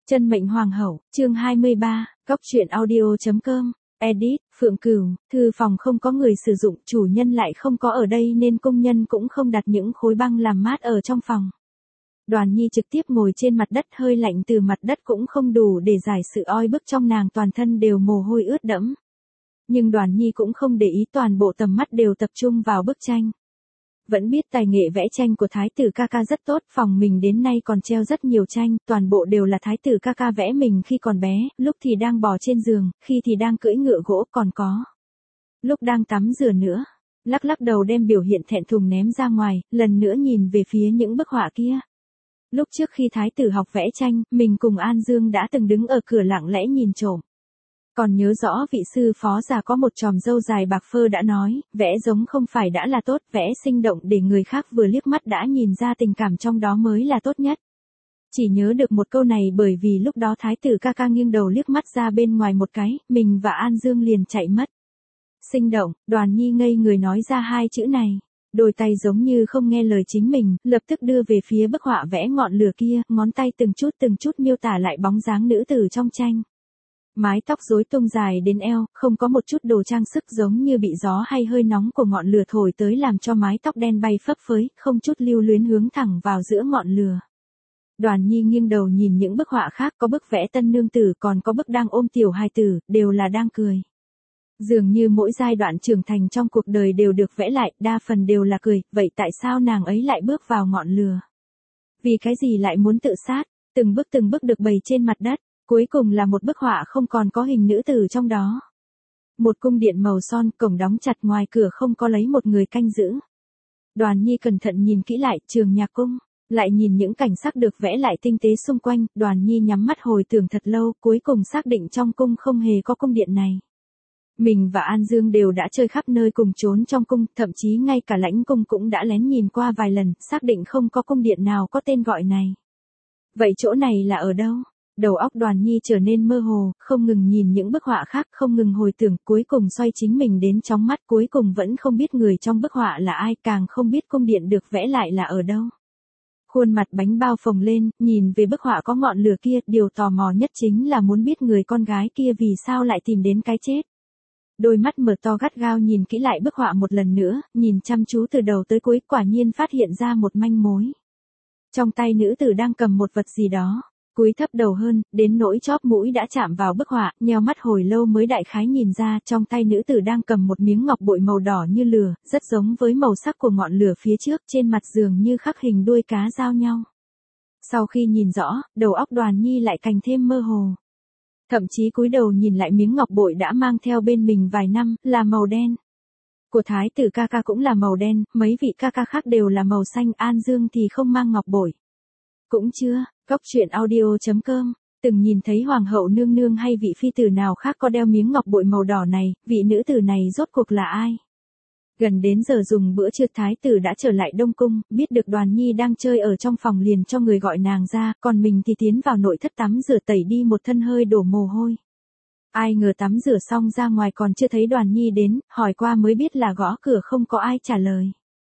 Chân mệnh hoàng hậu, chương 23, góc truyện audio.com, edit, Phượng Cửu, thư phòng không có người sử dụng, chủ nhân lại không có ở đây nên công nhân cũng không đặt những khối băng làm mát ở trong phòng. Đoàn Nhi trực tiếp ngồi trên mặt đất, hơi lạnh từ mặt đất cũng không đủ để giải sự oi bức trong nàng, toàn thân đều mồ hôi ướt đẫm. Nhưng Đoàn Nhi cũng không để ý, toàn bộ tầm mắt đều tập trung vào bức tranh. Vẫn biết tài nghệ vẽ tranh của thái tử ca ca rất tốt, phòng mình đến nay còn treo rất nhiều tranh, toàn bộ đều là thái tử ca ca vẽ mình khi còn bé, lúc thì đang bò trên giường, khi thì đang cưỡi ngựa gỗ, còn có lúc đang tắm rửa nữa. Lắc lắc đầu đem biểu hiện thẹn thùng ném ra ngoài, lần nữa nhìn về phía những bức họa kia. Lúc trước khi thái tử học vẽ tranh, mình cùng An Dương đã từng đứng ở cửa lặng lẽ nhìn trộm. Còn nhớ rõ vị sư phó già có một chòm râu dài bạc phơ đã nói, vẽ giống không phải đã là tốt, vẽ sinh động để người khác vừa liếc mắt đã nhìn ra tình cảm trong đó mới là tốt nhất. Chỉ nhớ được một câu này bởi vì lúc đó thái tử ca ca nghiêng đầu liếc mắt ra bên ngoài một cái, mình và An Dương liền chạy mất. Sinh động, Đoàn Nhi ngây người nói ra hai chữ này. Đôi tay giống như không nghe lời chính mình, lập tức đưa về phía bức họa vẽ ngọn lửa kia, ngón tay từng chút miêu tả lại bóng dáng nữ tử trong tranh. Mái tóc rối tung dài đến eo, không có một chút đồ trang sức, giống như bị gió hay hơi nóng của ngọn lửa thổi tới làm cho mái tóc đen bay phấp phới, không chút lưu luyến hướng thẳng vào giữa ngọn lửa. Đoàn Nhi nghiêng đầu nhìn những bức họa khác, có bức vẽ tân nương tử, còn có bức đang ôm tiểu hài tử, đều là đang cười. Dường như mỗi giai đoạn trưởng thành trong cuộc đời đều được vẽ lại, đa phần đều là cười, vậy tại sao nàng ấy lại bước vào ngọn lửa? Vì cái gì lại muốn tự sát? Từng bước được bày trên mặt đất. Cuối cùng là một bức họa không còn có hình nữ tử trong đó. Một cung điện màu son, cổng đóng chặt, ngoài cửa không có lấy một người canh giữ. Đoàn Nhi cẩn thận nhìn kỹ lại, Trường Nhạc Cung, lại nhìn những cảnh sắc được vẽ lại tinh tế xung quanh, Đoàn Nhi nhắm mắt hồi tưởng thật lâu, cuối cùng xác định trong cung không hề có cung điện này. Mình và An Dương đều đã chơi khắp nơi cùng trốn trong cung, thậm chí ngay cả lãnh cung cũng đã lén nhìn qua vài lần, xác định không có cung điện nào có tên gọi này. Vậy chỗ này là ở đâu? Đầu óc Đoàn Nhi trở nên mơ hồ, không ngừng nhìn những bức họa khác, không ngừng hồi tưởng, cuối cùng xoay chính mình đến chóng mắt, cuối cùng vẫn không biết người trong bức họa là ai, càng không biết cung điện được vẽ lại là ở đâu. Khuôn mặt bánh bao phồng lên, nhìn về bức họa có ngọn lửa kia, điều tò mò nhất chính là muốn biết người con gái kia vì sao lại tìm đến cái chết. Đôi mắt mở to gắt gao nhìn kỹ lại bức họa một lần nữa, nhìn chăm chú từ đầu tới cuối, quả nhiên phát hiện ra một manh mối. Trong tay nữ tử đang cầm một vật gì đó. Cúi thấp đầu hơn, đến nỗi chóp mũi đã chạm vào bức họa, nheo mắt hồi lâu mới đại khái nhìn ra, trong tay nữ tử đang cầm một miếng ngọc bội màu đỏ như lửa, rất giống với màu sắc của ngọn lửa phía trước, trên mặt dường như khắc hình đuôi cá giao nhau. Sau khi nhìn rõ, đầu óc Đoàn Nhi lại càng thêm mơ hồ. Thậm chí cúi đầu nhìn lại miếng ngọc bội đã mang theo bên mình vài năm, là màu đen. Của thái tử ca ca cũng là màu đen, mấy vị ca ca khác đều là màu xanh, An Dương thì không mang ngọc bội. Cũng chưa, góc truyện audio.com, từng nhìn thấy hoàng hậu nương nương hay vị phi tử nào khác có đeo miếng ngọc bội màu đỏ này, vị nữ tử này rốt cuộc là ai? Gần đến giờ dùng bữa trưa thái tử đã trở lại Đông Cung, biết được Đoàn Nhi đang chơi ở trong phòng liền cho người gọi nàng ra, còn mình thì tiến vào nội thất tắm rửa tẩy đi một thân hơi đổ mồ hôi. Ai ngờ tắm rửa xong ra ngoài còn chưa thấy Đoàn Nhi đến, hỏi qua mới biết là gõ cửa không có ai trả lời.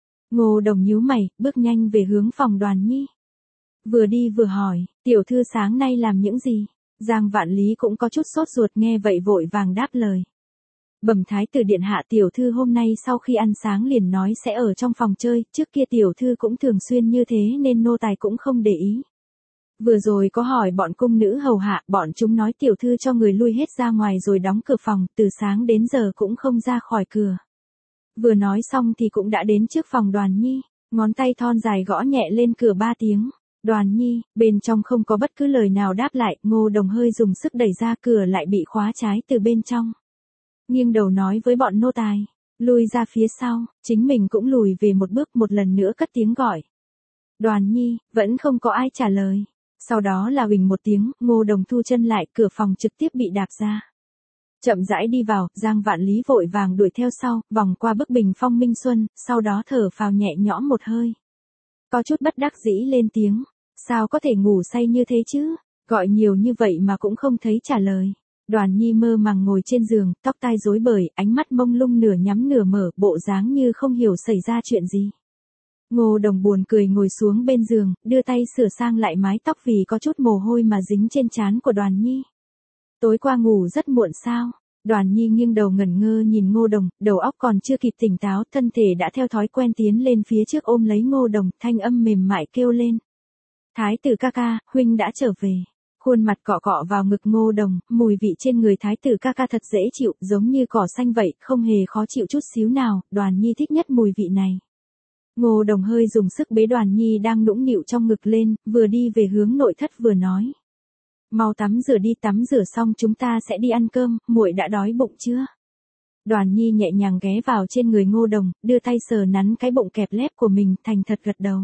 Ngô Đồng nhíu mày, bước nhanh về hướng phòng Đoàn Nhi. Vừa đi vừa hỏi, tiểu thư sáng nay làm những gì? Giang Vạn Lý cũng có chút sốt ruột nghe vậy vội vàng đáp lời. Bẩm thái tử điện hạ, tiểu thư hôm nay sau khi ăn sáng liền nói sẽ ở trong phòng chơi, trước kia tiểu thư cũng thường xuyên như thế nên nô tài cũng không để ý. Vừa rồi có hỏi bọn cung nữ hầu hạ, bọn chúng nói tiểu thư cho người lui hết ra ngoài rồi đóng cửa phòng, từ sáng đến giờ cũng không ra khỏi cửa. Vừa nói xong thì cũng đã đến trước phòng Đoàn Nhi, ngón tay thon dài gõ nhẹ lên cửa 3 tiếng. Đoàn Nhi, bên trong không có bất cứ lời nào đáp lại, Ngô Đồng hơi dùng sức đẩy ra, cửa lại bị khóa trái từ bên trong. Nghiêng đầu nói với bọn nô tài, lui ra phía sau, chính mình cũng lùi về một bước, một lần nữa cất tiếng gọi. Đoàn Nhi, vẫn không có ai trả lời. Sau đó là huỳnh một tiếng, Ngô Đồng thu chân lại, cửa phòng trực tiếp bị đạp ra. Chậm rãi đi vào, Giang Vạn Lý vội vàng đuổi theo sau, vòng qua bức bình phong Minh Xuân, sau đó thở phào nhẹ nhõm một hơi. Có chút bất đắc dĩ lên tiếng, sao có thể ngủ say như thế chứ, gọi nhiều như vậy mà cũng không thấy trả lời. Đoàn Nhi mơ màng ngồi trên giường, tóc tai rối bời, ánh mắt mông lung nửa nhắm nửa mở, bộ dáng như không hiểu xảy ra chuyện gì. Ngô Đồng buồn cười ngồi xuống bên giường, đưa tay sửa sang lại mái tóc vì có chút mồ hôi mà dính trên trán của Đoàn Nhi. Tối qua ngủ rất muộn sao? Đoàn Nhi nghiêng đầu ngẩn ngơ nhìn Ngô Đồng, đầu óc còn chưa kịp tỉnh táo, thân thể đã theo thói quen tiến lên phía trước ôm lấy Ngô Đồng, thanh âm mềm mại kêu lên. Thái tử ca ca, huynh đã trở về. Khuôn mặt cọ cọ vào ngực Ngô Đồng, mùi vị trên người thái tử ca ca thật dễ chịu, giống như cỏ xanh vậy, không hề khó chịu chút xíu nào, Đoàn Nhi thích nhất mùi vị này. Ngô Đồng hơi dùng sức bế Đoàn Nhi đang nũng nịu trong ngực lên, vừa đi về hướng nội thất vừa nói. Mau tắm rửa đi, tắm rửa xong chúng ta sẽ đi ăn cơm, muội đã đói bụng chưa? Đoàn Nhi nhẹ nhàng ghé vào trên người Ngô Đồng, đưa tay sờ nắn cái bụng kẹp lép của mình, thành thật gật đầu.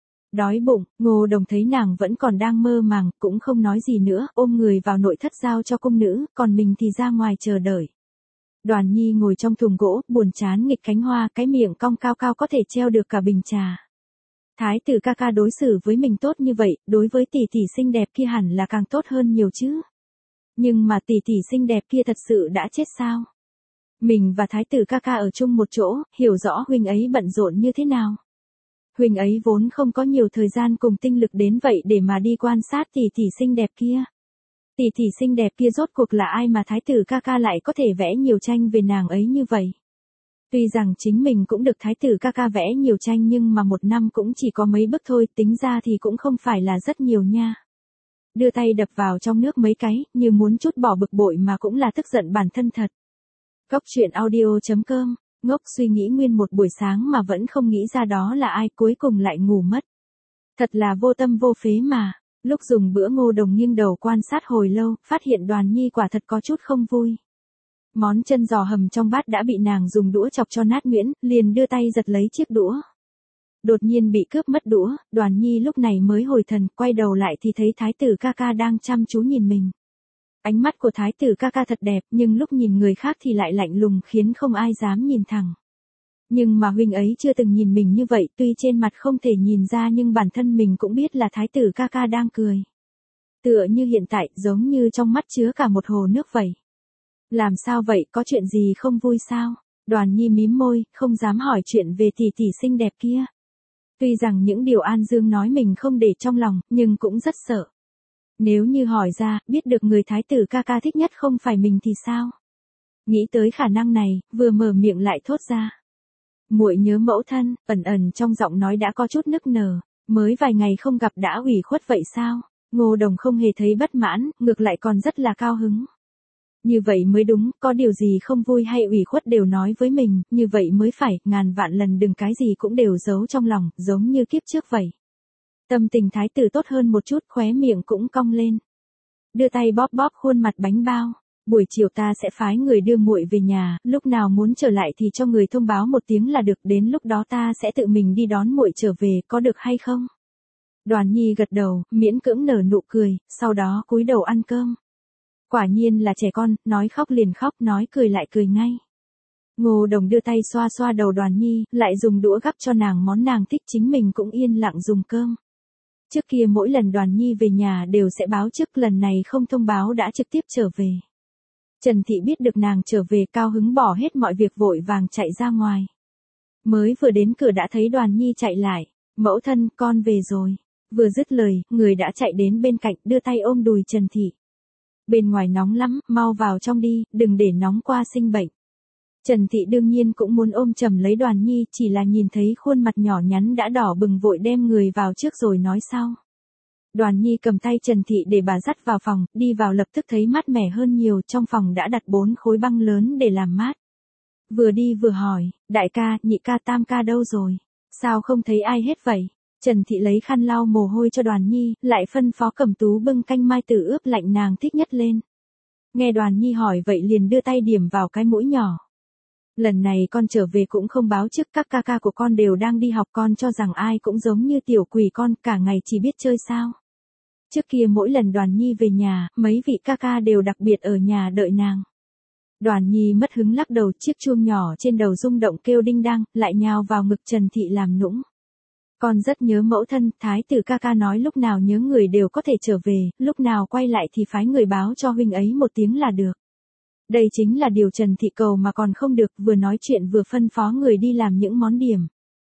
Đói bụng, Ngô Đồng thấy nàng vẫn còn đang mơ màng, cũng không nói gì nữa, ôm người vào nội thất giao cho cung nữ, còn mình thì ra ngoài chờ đợi. Đoàn Nhi ngồi trong thùng gỗ, buồn chán nghịch cánh hoa, cái miệng cong cao cao có thể treo được cả bình trà. Thái tử ca ca đối xử với mình tốt như vậy, đối với tỷ tỷ xinh đẹp kia hẳn là càng tốt hơn nhiều chứ. Nhưng mà tỷ tỷ xinh đẹp kia thật sự đã chết sao? Mình và thái tử ca ca ở chung một chỗ, hiểu rõ huynh ấy bận rộn như thế nào. Huynh ấy vốn không có nhiều thời gian cùng tinh lực đến vậy để mà đi quan sát tỷ tỷ xinh đẹp kia. Tỷ tỷ xinh đẹp kia rốt cuộc là ai mà thái tử ca ca lại có thể vẽ nhiều tranh về nàng ấy như vậy? Tuy rằng chính mình cũng được thái tử ca ca vẽ nhiều tranh nhưng mà một năm cũng chỉ có mấy bức thôi, tính ra thì cũng không phải là rất nhiều nha. Đưa tay đập vào trong nước mấy cái, như muốn trút bỏ bực bội mà cũng là tức giận bản thân thật. Cốc truyện audio.com, ngốc suy nghĩ nguyên một buổi sáng mà vẫn không nghĩ ra đó là ai, cuối cùng lại ngủ mất. Thật là vô tâm vô phế mà. Lúc dùng bữa Ngô Đồng nghiêng đầu quan sát hồi lâu, phát hiện Đoàn Nhi quả thật có chút không vui. Món chân giò hầm trong bát đã bị nàng dùng đũa chọc cho nát nhuyễn, liền đưa tay giật lấy chiếc đũa. Đột nhiên bị cướp mất đũa, Đoàn Nhi lúc này mới hồi thần, quay đầu lại thì thấy thái tử ca ca đang chăm chú nhìn mình. Ánh mắt của thái tử ca ca thật đẹp, nhưng lúc nhìn người khác thì lại lạnh lùng khiến không ai dám nhìn thẳng. Nhưng mà huynh ấy chưa từng nhìn mình như vậy, tuy trên mặt không thể nhìn ra nhưng bản thân mình cũng biết là thái tử ca ca đang cười. Tựa như hiện tại, giống như trong mắt chứa cả một hồ nước vậy. Làm sao vậy, có chuyện gì không vui sao? Đoàn Nhi mím môi, không dám hỏi chuyện về tỷ tỷ xinh đẹp kia. Tuy rằng những điều An Dương nói mình không để trong lòng, nhưng cũng rất sợ. Nếu như hỏi ra, biết được người thái tử ca ca thích nhất không phải mình thì sao? Nghĩ tới khả năng này, vừa mở miệng lại thốt ra. Muội nhớ mẫu thân, ẩn ẩn trong giọng nói đã có chút nức nở, mới vài ngày không gặp đã ủy khuất vậy sao? Ngô Đồng không hề thấy bất mãn, ngược lại còn rất là cao hứng. Như vậy mới đúng, có điều gì không vui hay ủy khuất đều nói với mình, như vậy mới phải, ngàn vạn lần đừng cái gì cũng đều giấu trong lòng, giống như kiếp trước vậy. Tâm tình thái tử tốt hơn một chút, khóe miệng cũng cong lên. Đưa tay bóp bóp khuôn mặt bánh bao. Buổi chiều ta sẽ phái người đưa muội về nhà, lúc nào muốn trở lại thì cho người thông báo một tiếng là được, đến lúc đó ta sẽ tự mình đi đón muội trở về, có được hay không? Đoàn Nhi gật đầu, miễn cưỡng nở nụ cười, sau đó cúi đầu ăn cơm. Quả nhiên là trẻ con, nói khóc liền khóc, nói cười lại cười ngay. Ngô Đồng đưa tay xoa xoa đầu Đoàn Nhi, lại dùng đũa gắp cho nàng món nàng thích, chính mình cũng yên lặng dùng cơm. Trước kia mỗi lần Đoàn Nhi về nhà đều sẽ báo trước, lần này không thông báo đã trực tiếp trở về. Trần Thị biết được nàng trở về, cao hứng bỏ hết mọi việc vội vàng chạy ra ngoài. Mới vừa đến cửa đã thấy Đoàn Nhi chạy lại, mẫu thân con về rồi. Vừa dứt lời, người đã chạy đến bên cạnh đưa tay ôm đùi Trần Thị. Bên ngoài nóng lắm, mau vào trong đi, đừng để nóng qua sinh bệnh. Trần Thị đương nhiên cũng muốn ôm chầm lấy Đoàn Nhi, chỉ là nhìn thấy khuôn mặt nhỏ nhắn đã đỏ bừng vội đem người vào trước rồi nói sau. Đoàn Nhi cầm tay Trần Thị để bà dắt vào phòng, đi vào lập tức thấy mát mẻ hơn nhiều, trong phòng đã đặt 4 khối băng lớn để làm mát. Vừa đi vừa hỏi, đại ca, nhị ca, tam ca đâu rồi? Sao không thấy ai hết vậy? Trần Thị lấy khăn lau mồ hôi cho Đoàn Nhi, lại phân phó Cẩm Tú bưng canh mai tử ướp lạnh nàng thích nhất lên. Nghe Đoàn Nhi hỏi vậy liền đưa tay điểm vào cái mũi nhỏ. Lần này con trở về cũng không báo trước, các ca ca của con đều đang đi học, con cho rằng ai cũng giống như tiểu quỷ con, cả ngày chỉ biết chơi sao. Trước kia mỗi lần Đoàn Nhi về nhà, mấy vị ca ca đều đặc biệt ở nhà đợi nàng. Đoàn Nhi mất hứng lắc đầu, chiếc chuông nhỏ trên đầu rung động kêu đinh đang, lại nhào vào ngực Trần Thị làm nũng. Con rất nhớ mẫu thân, thái tử ca ca nói lúc nào nhớ người đều có thể trở về, lúc nào quay lại thì phái người báo cho huynh ấy một tiếng là được. Đây chính là điều Trần Thị cầu mà còn không được, vừa nói chuyện vừa phân phó người đi làm những món điểm.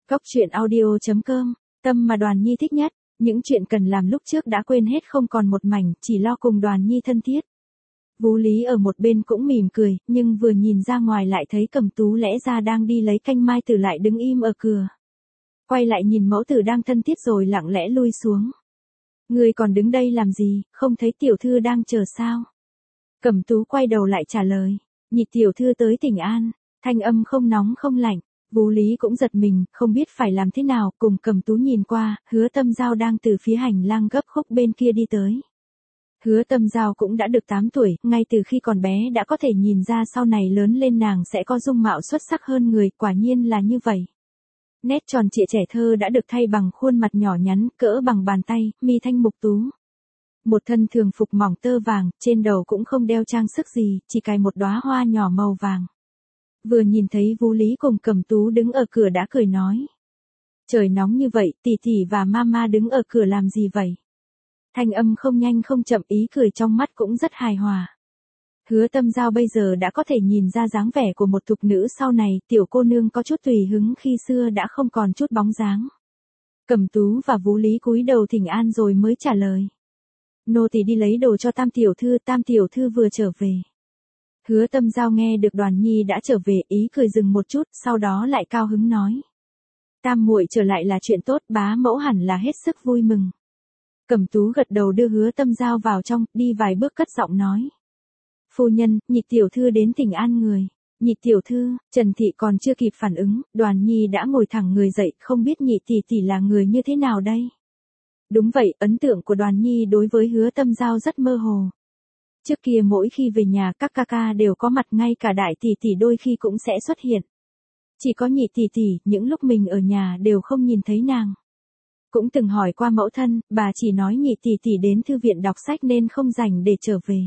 Cóc truyện audio.com, tâm mà Đoàn Nhi thích nhất, những chuyện cần làm lúc trước đã quên hết không còn một mảnh, chỉ lo cùng Đoàn Nhi thân thiết. Vũ Lý ở một bên cũng mỉm cười, nhưng vừa nhìn ra ngoài lại thấy Cẩm Tú lẽ ra đang đi lấy canh mai tử lại đứng im ở cửa. Quay lại nhìn mẫu tử đang thân thiết rồi lặng lẽ lui xuống. Người còn đứng đây làm gì, không thấy tiểu thư đang chờ sao? Cẩm Tú quay đầu lại trả lời, nhị tiểu thư tới Tỉnh An, thanh âm không nóng không lạnh. Vũ Lý cũng giật mình, không biết phải làm thế nào, cùng Cẩm Tú nhìn qua, Hứa Tâm Giao đang từ phía hành lang gấp khúc bên kia đi tới. Hứa Tâm Giao cũng đã được 8 tuổi, ngay từ khi còn bé đã có thể nhìn ra sau này lớn lên nàng sẽ có dung mạo xuất sắc hơn người, quả nhiên là như vậy. Nét tròn trịa trẻ thơ đã được thay bằng khuôn mặt nhỏ nhắn, cỡ bằng bàn tay, mi thanh mục tú. Một thân thường phục mỏng tơ vàng, trên đầu cũng không đeo trang sức gì, chỉ cài một đóa hoa nhỏ màu vàng. Vừa nhìn thấy Vũ Lý cùng Cẩm Tú đứng ở cửa đã cười nói. Trời nóng như vậy, tỷ tỷ và mama đứng ở cửa làm gì vậy? Thanh âm không nhanh không chậm, ý cười trong mắt cũng rất hài hòa. Hứa Tâm Giao bây giờ đã có thể nhìn ra dáng vẻ của một thục nữ sau này, tiểu cô nương có chút tùy hứng khi xưa đã không còn chút bóng dáng. Cẩm Tú và Vũ Lý cúi đầu thỉnh an rồi mới trả lời. Nô tỳ đi lấy đồ cho Tam tiểu thư vừa trở về. Hứa Tâm Giao nghe được Đoàn Nhi đã trở về, ý cười dừng một chút, sau đó lại cao hứng nói. Tam muội trở lại là chuyện tốt, bá mẫu hẳn là hết sức vui mừng. Cẩm Tú gật đầu đưa Hứa Tâm Giao vào trong, đi vài bước cất giọng nói. Phu nhân, nhị tiểu thư đến Tỉnh An người. Nhị tiểu thư, Trần Thị còn chưa kịp phản ứng, Đoàn Nhi đã ngồi thẳng người dậy, không biết nhị tỷ tỷ là người như thế nào đây? Đúng vậy, ấn tượng của Đoàn Nhi đối với Hứa Tâm Giao rất mơ hồ. Trước kia mỗi khi về nhà các ca ca đều có mặt, ngay cả đại tỷ tỷ đôi khi cũng sẽ xuất hiện. Chỉ có nhị tỷ tỷ, những lúc mình ở nhà đều không nhìn thấy nàng. Cũng từng hỏi qua mẫu thân, bà chỉ nói nhị tỷ tỷ đến thư viện đọc sách nên không rảnh để trở về.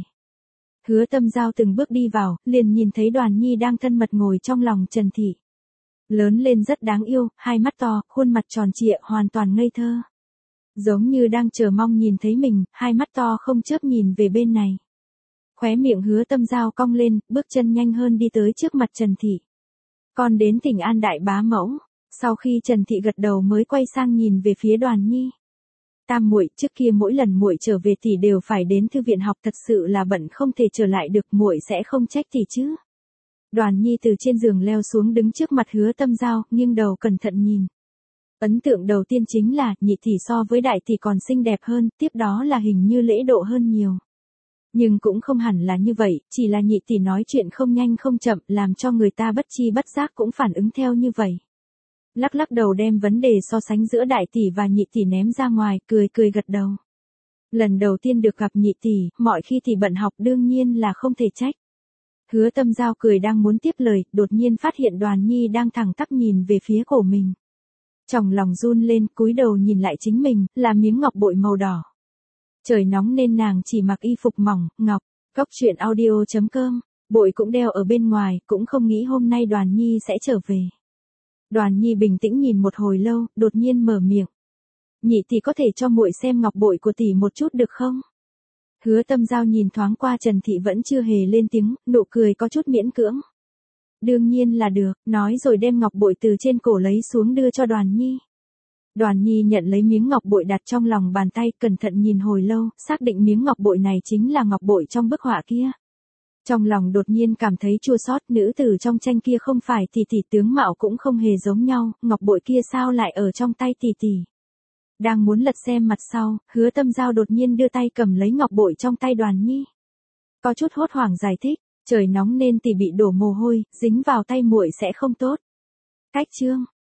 Hứa Tâm Giao từng bước đi vào, liền nhìn thấy Đoàn Nhi đang thân mật ngồi trong lòng Trần Thị. Lớn lên rất đáng yêu, hai mắt to, khuôn mặt tròn trịa, hoàn toàn ngây thơ. Giống như đang chờ mong nhìn thấy mình, hai mắt to không chớp nhìn về bên này. Khóe miệng Hứa Tâm Giao cong lên, bước chân nhanh hơn đi tới trước mặt Trần Thị. Con đến Tỉnh An đại bá mẫu. Sau khi Trần Thị gật đầu mới quay sang nhìn về phía Đoàn Nhi. Tam muội, trước kia mỗi lần muội trở về tỷ đều phải đến thư viện học, thật sự là bận không thể trở lại được, muội sẽ không trách tỷ chứ? Đoàn Nhi từ trên giường leo xuống đứng trước mặt Hứa Tâm Giao, nghiêng đầu cẩn thận nhìn. Ấn tượng đầu tiên chính là nhị tỷ so với đại tỷ còn xinh đẹp hơn, tiếp đó là hình như lễ độ hơn nhiều. Nhưng cũng không hẳn là như vậy, chỉ là nhị tỷ nói chuyện không nhanh không chậm, làm cho người ta bất chi bất giác cũng phản ứng theo như vậy. Lắc lắc đầu đem vấn đề so sánh giữa đại tỷ và nhị tỷ ném ra ngoài, cười cười gật đầu. Lần đầu tiên được gặp nhị tỷ, mọi khi tỷ bận học đương nhiên là không thể trách. Hứa Tâm Giao cười đang muốn tiếp lời, đột nhiên phát hiện Đoàn Nhi đang thẳng tắp nhìn về phía cổ mình. Trong lòng run lên, cúi đầu nhìn lại chính mình, là miếng ngọc bội màu đỏ. Trời nóng nên nàng chỉ mặc y phục mỏng, ngọc. Cóc truyện audio.com, bội cũng đeo ở bên ngoài, cũng không nghĩ hôm nay Đoàn Nhi sẽ trở về. Đoàn Nhi bình tĩnh nhìn một hồi lâu, đột nhiên mở miệng. Nhị tỷ có thể cho muội xem ngọc bội của tỷ một chút được không? Hứa Tâm Giao nhìn thoáng qua Trần Thị vẫn chưa hề lên tiếng, nụ cười có chút miễn cưỡng. Đương nhiên là được, nói rồi đem ngọc bội từ trên cổ lấy xuống đưa cho Đoàn Nhi. Đoàn Nhi nhận lấy miếng ngọc bội đặt trong lòng bàn tay, cẩn thận nhìn hồi lâu, xác định miếng ngọc bội này chính là ngọc bội trong bức họa kia. Trong lòng đột nhiên cảm thấy chua xót, nữ tử trong tranh kia không phải tỷ tỷ, tướng mạo cũng không hề giống nhau, ngọc bội kia sao lại ở trong tay tỷ tỷ. Đang muốn lật xem mặt sau, Hứa Tâm Giao đột nhiên đưa tay cầm lấy ngọc bội trong tay Đoàn Nhi. Có chút hốt hoảng giải thích, trời nóng nên tỷ bị đổ mồ hôi, dính vào tay muội sẽ không tốt. Cách chương